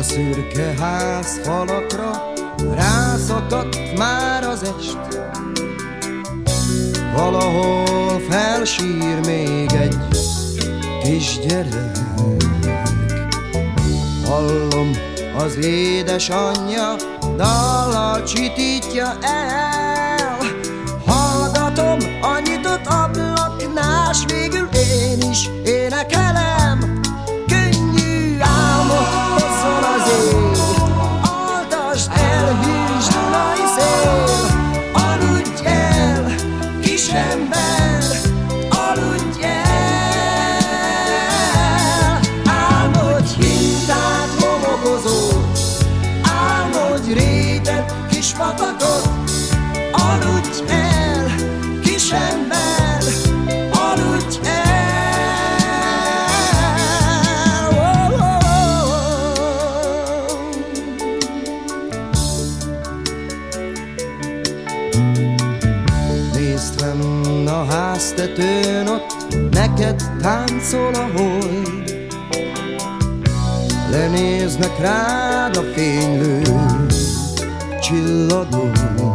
szürke ház falakra rászakadt már az est. Valahol felsír még egy kisgyerek. Hallom, az édesanyja dallal csitítja el. Hallgatom a nyitott ablaknál, s végül én is énekelem. Könnyű álmot hozzon az ég, altasd el, hűs Dunai szél. Aludj el, kisember, aludj el. Álmodj hintát, homokozót, álmodj rétet, kis patakot. Aludj el, kisember, aludj el. Nézd fenn a háztetőn, ott neked táncol a hold. Lenéznek rád a fénylő csillagok.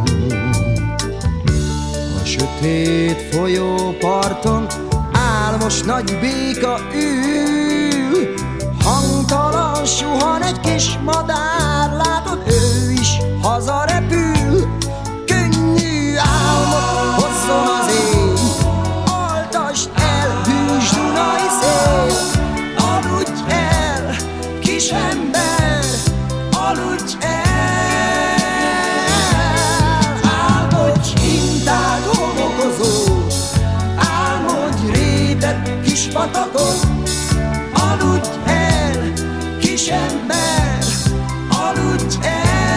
A sötét folyóparton álmos nagy béka ül. Hangtalan suhan egy kis madár, látod, ő is hazarepül. Könnyű álmot hozzon az ég, altasd el, hűs Dunai szél. Aludj el, kisember, aludj el. Álmodj hintát, homokozót, álmodj rétet, kis patakot. Aludj el, kisember, aludj el.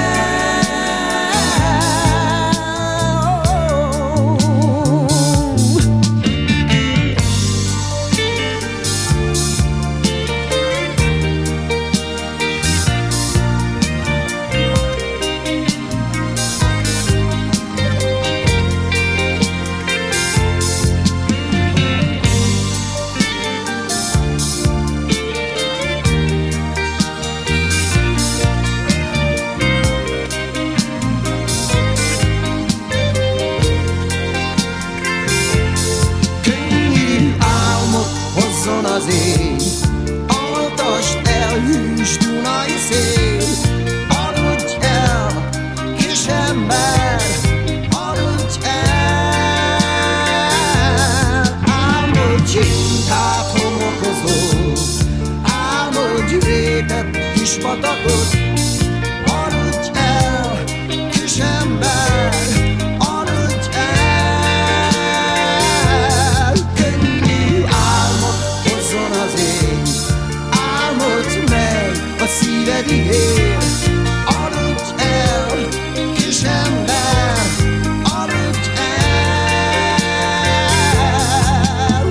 Az ég, altasd el, hűs Dunai szél. Aludj el, kisember, aludj el. Álmodj hintát, homokozót, álmodj rétet, kis patakot. Aludj el, kisember, aludj el. A szívedig ér. Aludj el, kisember, aludj el.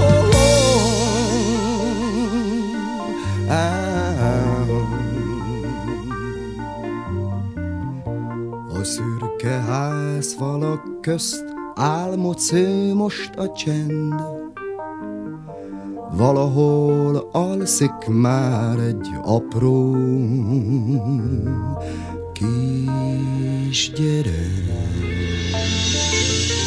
A szürke házfalak közt álmodsz, ő most a csend. Valahol alszik már egy apró kisgyerek.